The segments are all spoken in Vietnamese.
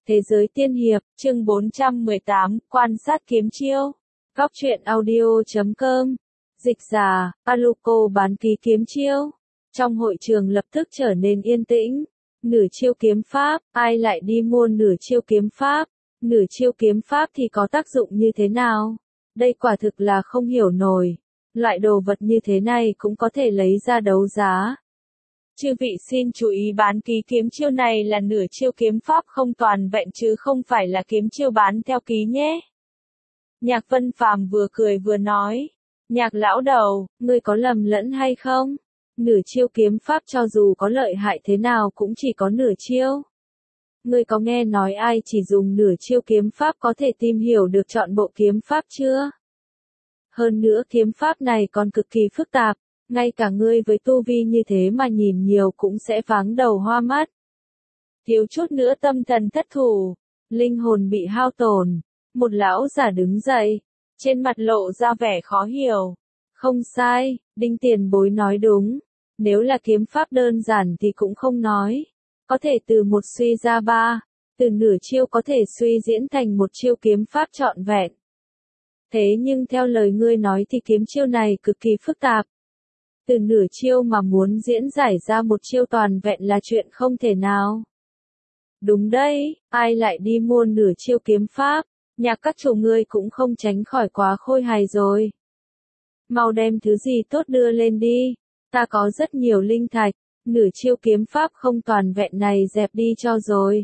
Thế giới tiên hiệp, chương 418, quan sát kiếm chiêu. Góc truyện audio.com. Dịch giả, Aluko bán ký kiếm chiêu. Trong hội trường lập tức trở nên yên tĩnh. Nửa chiêu kiếm pháp, ai lại đi mua nửa chiêu kiếm pháp? Nửa chiêu kiếm pháp thì có tác dụng như thế nào? Đây quả thực là không hiểu nổi. Loại đồ vật như thế này cũng có thể lấy ra đấu giá. Chư vị xin chú ý bán ký kiếm chiêu này là nửa chiêu kiếm pháp không toàn vẹn chứ không phải là kiếm chiêu bán theo ký nhé. Nhạc Vân Phàm vừa cười vừa nói. Nhạc lão đầu, ngươi có lầm lẫn hay không? Nửa chiêu kiếm pháp cho dù có lợi hại thế nào cũng chỉ có nửa chiêu. Ngươi có nghe nói ai chỉ dùng nửa chiêu kiếm pháp có thể tìm hiểu được trọn bộ kiếm pháp chưa? Hơn nữa kiếm pháp này còn cực kỳ phức tạp. Ngay cả ngươi với tu vi như thế mà nhìn nhiều cũng sẽ váng đầu hoa mắt. Thiếu chút nữa tâm thần thất thủ, linh hồn bị hao tổn. Một lão giả đứng dậy, trên mặt lộ ra vẻ khó hiểu. Không sai, Đinh Tiền Bối nói đúng. Nếu là kiếm pháp đơn giản thì cũng không nói. Có thể từ một suy ra ba, từ nửa chiêu có thể suy diễn thành một chiêu kiếm pháp trọn vẹn. Thế nhưng theo lời ngươi nói thì kiếm chiêu này cực kỳ phức tạp. Từ nửa chiêu mà muốn diễn giải ra một chiêu toàn vẹn là chuyện không thể nào. Đúng đấy, ai lại đi mua nửa chiêu kiếm pháp, nhạc các chủ ngươi cũng không tránh khỏi quá khôi hài rồi. Mau đem thứ gì tốt đưa lên đi, ta có rất nhiều linh thạch, nửa chiêu kiếm pháp không toàn vẹn này dẹp đi cho rồi.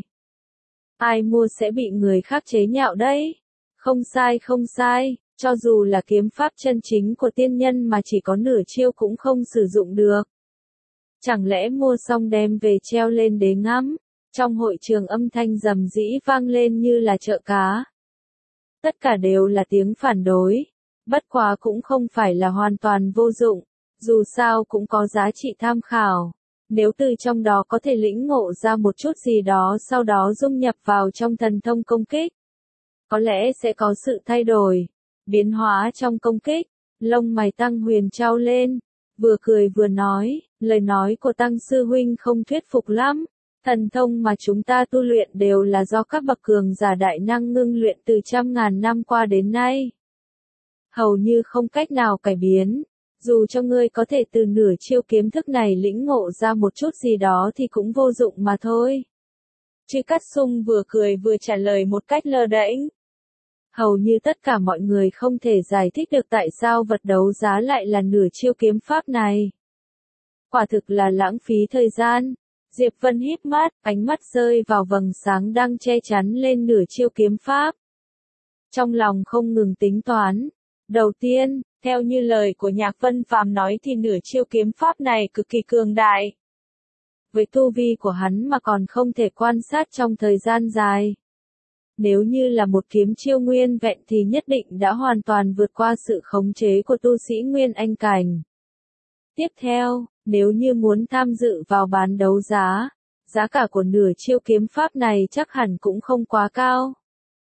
Ai mua sẽ bị người khác chế nhạo đấy. Không sai không sai. Cho dù là kiếm pháp chân chính của tiên nhân mà chỉ có nửa chiêu cũng không sử dụng được. Chẳng lẽ mua xong đem về treo lên để ngắm? Trong hội trường âm thanh rầm rĩ vang lên như là chợ cá. Tất cả đều là tiếng phản đối. Bất quá cũng không phải là hoàn toàn vô dụng. Dù sao cũng có giá trị tham khảo. Nếu từ trong đó có thể lĩnh ngộ ra một chút gì đó sau đó dung nhập vào trong thần thông công kích. Có lẽ sẽ có sự thay đổi. Biến hóa trong công kích, lông mày Tăng Huyền trao lên, vừa cười vừa nói, lời nói của Tăng Sư Huynh không thuyết phục lắm, thần thông mà chúng ta tu luyện đều là do các bậc cường giả đại năng ngưng luyện từ trăm ngàn năm qua đến nay. Hầu như không cách nào cải biến, dù cho ngươi có thể từ nửa chiêu kiếm thức này lĩnh ngộ ra một chút gì đó thì cũng vô dụng mà thôi. Chư Cát Sung vừa cười vừa trả lời một cách lơ đễnh. Hầu như tất cả mọi người không thể giải thích được tại sao vật đấu giá lại là nửa chiêu kiếm pháp này. Quả thực là lãng phí thời gian. Diệp Vân híp mắt, ánh mắt rơi vào vầng sáng đang che chắn lên nửa chiêu kiếm pháp. Trong lòng không ngừng tính toán. Đầu tiên, theo như lời của Nhạc Vân Phàm nói thì nửa chiêu kiếm pháp này cực kỳ cường đại. Với tu vi của hắn mà còn không thể quan sát trong thời gian dài. Nếu như là một kiếm chiêu nguyên vẹn thì nhất định đã hoàn toàn vượt qua sự khống chế của tu sĩ Nguyên Anh cảnh. Tiếp theo, nếu như muốn tham dự vào bán đấu giá, giá cả của nửa chiêu kiếm pháp này chắc hẳn cũng không quá cao.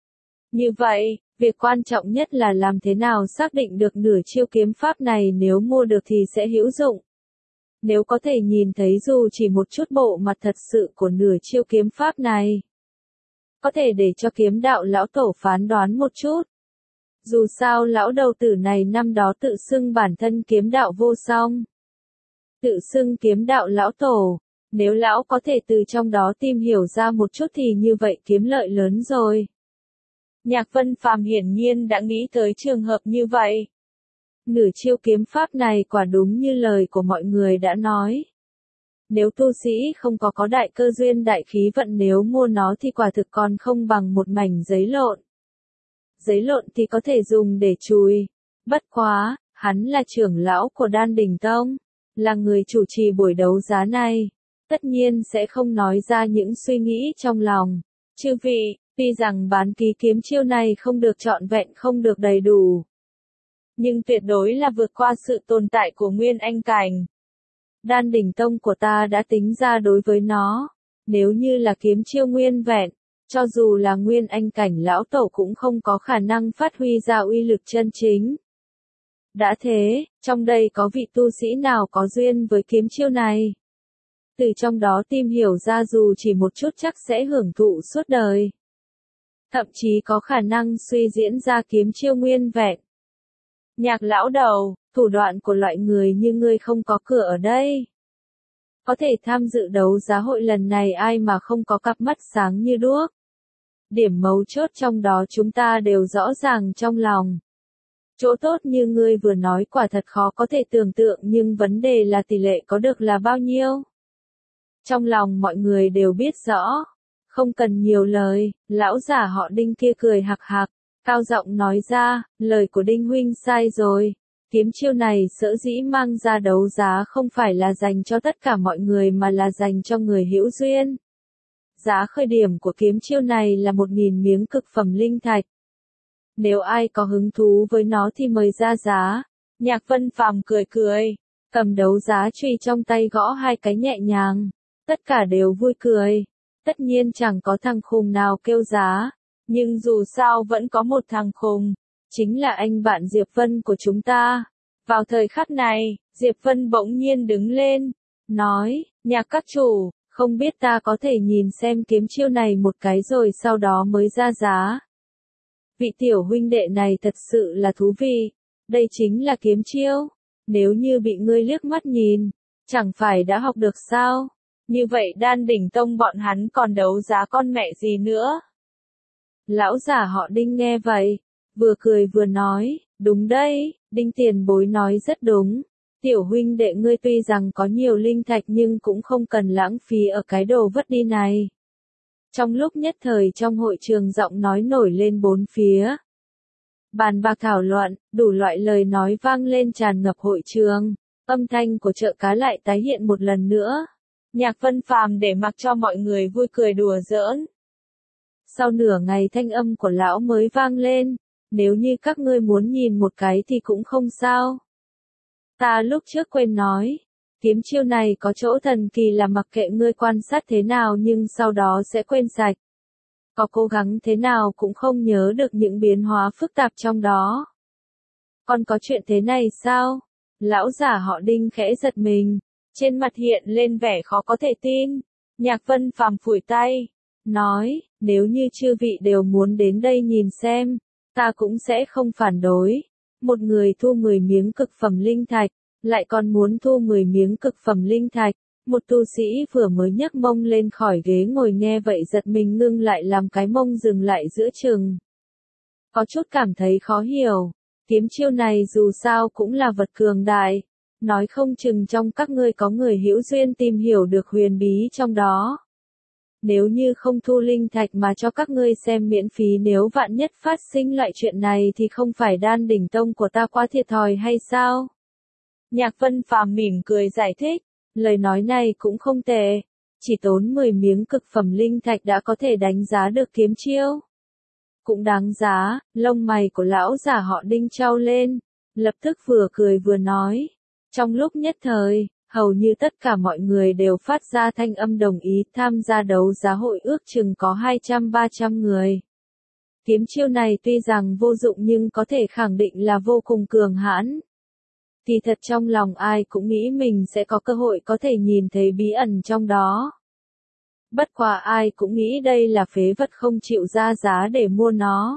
Như vậy, việc quan trọng nhất là làm thế nào xác định được nửa chiêu kiếm pháp này nếu mua được thì sẽ hữu dụng. Nếu có thể nhìn thấy dù chỉ một chút bộ mặt thật sự của nửa chiêu kiếm pháp này. Có thể để cho kiếm đạo lão tổ phán đoán một chút. Dù sao lão đầu tử này năm đó tự xưng bản thân kiếm đạo vô song. Tự xưng kiếm đạo lão tổ. Nếu lão có thể từ trong đó tìm hiểu ra một chút thì như vậy kiếm lợi lớn rồi. Nhạc Vân Phàm hiển nhiên đã nghĩ tới trường hợp như vậy. Nửa chiêu kiếm pháp này quả đúng như lời của mọi người đã nói. Nếu tu sĩ không có đại cơ duyên đại khí vận nếu mua nó thì quả thực còn không bằng một mảnh giấy lộn. Giấy lộn thì có thể dùng để chùi. Bất quá, hắn là trưởng lão của Đan Đỉnh Tông, là người chủ trì buổi đấu giá này. Tất nhiên sẽ không nói ra những suy nghĩ trong lòng. Chư vị, tuy rằng bán ký kiếm chiêu này không được trọn vẹn không được đầy đủ. Nhưng tuyệt đối là vượt qua sự tồn tại của Nguyên Anh cảnh. Đan Đỉnh Tông của ta đã tính ra đối với nó, nếu như là kiếm chiêu nguyên vẹn, cho dù là Nguyên Anh cảnh lão tổ cũng không có khả năng phát huy ra uy lực chân chính. Đã thế, trong đây có vị tu sĩ nào có duyên với kiếm chiêu này? Từ trong đó tìm hiểu ra dù chỉ một chút chắc sẽ hưởng thụ suốt đời. thậm chí có khả năng suy diễn ra kiếm chiêu nguyên vẹn. Nhạc lão đầu, thủ đoạn của loại người như ngươi không có cửa ở đây. Có thể tham dự đấu giá hội lần này ai mà không có cặp mắt sáng như đuốc. Điểm mấu chốt trong đó chúng ta đều rõ ràng trong lòng. Chỗ tốt như ngươi vừa nói quả thật khó có thể tưởng tượng nhưng vấn đề là tỷ lệ có được là bao nhiêu. Trong lòng mọi người đều biết rõ. Không cần nhiều lời, lão giả họ Đinh kia cười hạc hạc, cao giọng nói ra, lời của Đinh huynh sai rồi. Kiếm chiêu này sở dĩ mang ra đấu giá không phải là dành cho tất cả mọi người mà là dành cho người hữu duyên. Giá khởi điểm của kiếm chiêu này là 1.000 miếng cực phẩm linh thạch. Nếu ai có hứng thú với nó thì mời ra giá. Nhạc Vân Phàm cười cười, cầm đấu giá chùy trong tay gõ hai cái nhẹ nhàng. Tất cả đều vui cười. Tất nhiên chẳng có thằng khùng nào kêu giá, nhưng dù sao vẫn có một thằng khùng, chính là anh bạn Diệp Vân của chúng ta. Vào thời khắc này, Diệp Vân bỗng nhiên đứng lên, nói, nhạc các chủ, không biết ta có thể nhìn xem kiếm chiêu này một cái rồi sau đó mới ra giá. Vị tiểu huynh đệ này thật sự là thú vị, đây chính là kiếm chiêu, nếu như bị ngươi liếc mắt nhìn, chẳng phải đã học được sao? Như vậy Đan Đỉnh Tông bọn hắn còn đấu giá con mẹ gì nữa? Lão giả họ Đinh nghe vậy, vừa cười vừa nói, đúng đấy, Đinh tiền bối nói rất đúng. Tiểu huynh đệ ngươi tuy rằng có nhiều linh thạch nhưng cũng không cần lãng phí ở cái đồ vất đi này. Trong lúc nhất thời trong hội trường giọng nói nổi lên bốn phía. Bàn bạc thảo luận, đủ loại lời nói vang lên tràn ngập hội trường. Âm thanh của chợ cá lại tái hiện một lần nữa. Nhạc Vân Phàm để mặc cho mọi người vui cười đùa giỡn. Sau nửa ngày thanh âm của lão mới vang lên, nếu như các ngươi muốn nhìn một cái thì cũng không sao. Ta lúc trước quên nói, kiếm chiêu này có chỗ thần kỳ là mặc kệ ngươi quan sát thế nào nhưng sau đó sẽ quên sạch. Có cố gắng thế nào cũng không nhớ được những biến hóa phức tạp trong đó. Còn có chuyện thế này sao? Lão giả họ Đinh khẽ giật mình. Trên mặt hiện lên vẻ khó có thể tin. Nhạc Vân Phàm phủi tay, nói, nếu như chư vị đều muốn đến đây nhìn xem, ta cũng sẽ không phản đối. Một người thu 10 miếng cực phẩm linh thạch, lại còn muốn thu 10 miếng cực phẩm linh thạch. Một tu sĩ vừa mới nhấc mông lên khỏi ghế ngồi nghe vậy giật mình ngưng lại làm cái mông dừng lại giữa chừng. Có chút cảm thấy khó hiểu, kiếm chiêu này dù sao cũng là vật cường đại. Nói không chừng trong các ngươi có người hữu duyên tìm hiểu được huyền bí trong đó. Nếu như không thu linh thạch mà cho các ngươi xem miễn phí nếu vạn nhất phát sinh loại chuyện này thì không phải Đan Đỉnh Tông của ta quá thiệt thòi hay sao? Nhạc Vân Phàm mỉm cười giải thích, lời nói này cũng không tệ, chỉ tốn 10 miếng cực phẩm linh thạch đã có thể đánh giá được kiếm chiêu. Cũng đáng giá, lông mày của lão giả họ Đinh trao lên, lập tức vừa cười vừa nói. Trong lúc nhất thời, hầu như tất cả mọi người đều phát ra thanh âm đồng ý tham gia đấu giá hội ước chừng có 200-300 người. Kiếm chiêu này tuy rằng vô dụng nhưng có thể khẳng định là vô cùng cường hãn. Thì thật trong lòng ai cũng nghĩ mình sẽ có cơ hội có thể nhìn thấy bí ẩn trong đó. Bất quá ai cũng nghĩ đây là phế vật không chịu ra giá để mua nó.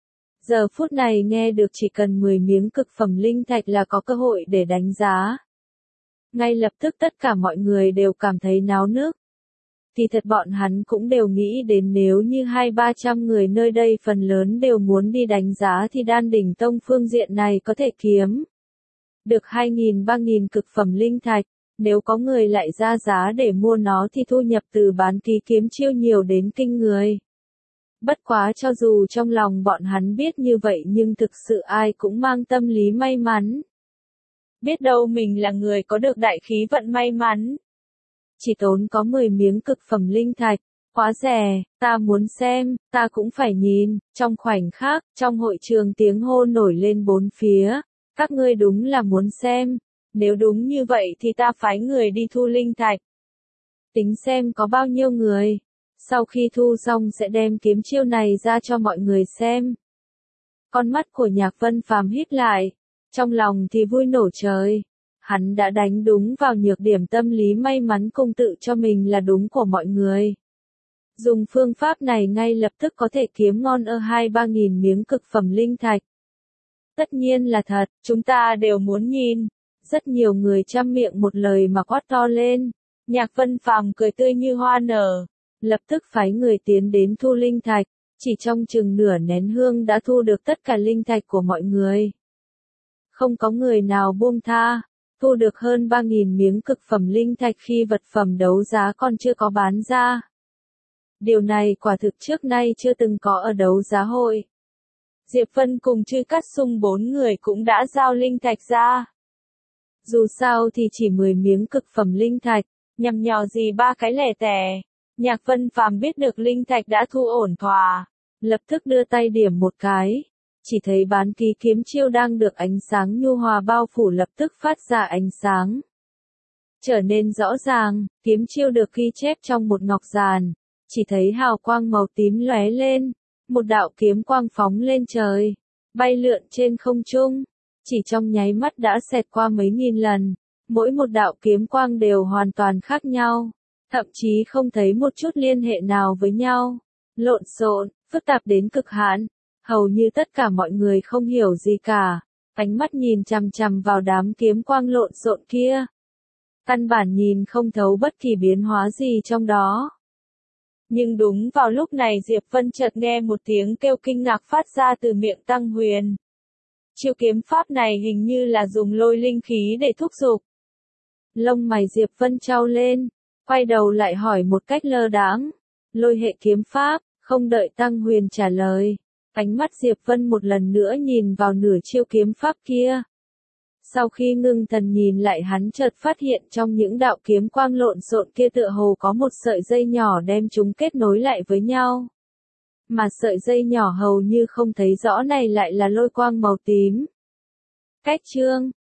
Giờ phút này nghe được chỉ cần 10 miếng cực phẩm linh thạch là có cơ hội để đánh giá. Ngay lập tức tất cả mọi người đều cảm thấy náo nức. Thì thật bọn hắn cũng đều nghĩ đến nếu như 200-300 người nơi đây phần lớn đều muốn đi đánh giá thì Đan Đỉnh Tông phương diện này có thể kiếm được 2.000-3.000 cực phẩm linh thạch. Nếu có người lại ra giá để mua nó thì thu nhập từ bán ký kiếm chiêu nhiều đến kinh người. Bất quá cho dù trong lòng bọn hắn biết như vậy nhưng thực sự ai cũng mang tâm lý may mắn. Biết đâu mình là người có được đại khí vận may mắn. Chỉ tốn có 10 miếng cực phẩm linh thạch, quá rẻ, ta muốn xem, ta cũng phải nhìn. Trong khoảnh khắc, trong hội trường tiếng hô nổi lên bốn phía. Các ngươi đúng là muốn xem, nếu đúng như vậy thì ta phái người đi thu linh thạch. Tính xem có bao nhiêu người. Sau khi thu xong sẽ đem kiếm chiêu này ra cho mọi người xem. Con mắt của Nhạc Vân Phàm híp lại, trong lòng thì vui nổ trời. Hắn đã đánh đúng vào nhược điểm tâm lý may mắn cung tự cho mình là đúng của mọi người. Dùng phương pháp này ngay lập tức có thể kiếm ngon 2-3 nghìn miếng cực phẩm linh thạch. Tất nhiên là thật, chúng ta đều muốn nhìn. Rất nhiều người trăm miệng một lời mà quát to lên. Nhạc Vân Phàm cười tươi như hoa nở, lập tức phái người tiến đến thu linh thạch, chỉ trong chừng nửa nén hương đã thu được tất cả linh thạch của mọi người. Không có người nào buông tha, thu được hơn 3.000 miếng cực phẩm linh thạch khi vật phẩm đấu giá còn chưa có bán ra. Điều này quả thực trước nay chưa từng có ở đấu giá hội. Diệp Vân cùng Chư Cát Sung 4 người cũng đã giao linh thạch ra. Dù sao thì chỉ 10 miếng cực phẩm linh thạch, nhằm nhò gì ba cái lẻ tẻ. Nhạc Vân Phàm biết được linh thạch đã thu ổn thỏa, lập tức đưa tay điểm một cái, chỉ thấy bán ký kiếm chiêu đang được ánh sáng nhu hòa bao phủ lập tức phát ra ánh sáng. Trở nên rõ ràng, kiếm chiêu được ghi chép trong một ngọc giàn, chỉ thấy hào quang màu tím lóe lên, một đạo kiếm quang phóng lên trời, bay lượn trên không trung, chỉ trong nháy mắt đã xẹt qua mấy nghìn lần, mỗi một đạo kiếm quang đều hoàn toàn khác nhau, thậm chí không thấy một chút liên hệ nào với nhau, lộn xộn, phức tạp đến cực hạn, hầu như tất cả mọi người không hiểu gì cả, ánh mắt nhìn chằm chằm vào đám kiếm quang lộn xộn kia. Căn bản nhìn không thấu bất kỳ biến hóa gì trong đó. Nhưng đúng vào lúc này Diệp Vân chợt nghe một tiếng kêu kinh ngạc phát ra từ miệng Tăng Huyền. Chiêu kiếm pháp này hình như là dùng lôi linh khí để thúc giục. Lông mày Diệp Vân chau lên, quay đầu lại hỏi một cách lơ đãng. Lôi hệ kiếm pháp, không đợi Tăng Huyền trả lời. Ánh mắt Diệp Vân một lần nữa nhìn vào nửa chiêu kiếm pháp kia. Sau khi ngưng thần nhìn lại hắn chợt phát hiện trong những đạo kiếm quang lộn xộn kia tựa hồ có một sợi dây nhỏ đem chúng kết nối lại với nhau. Mà sợi dây nhỏ hầu như không thấy rõ này lại là lôi quang màu tím. Cách chương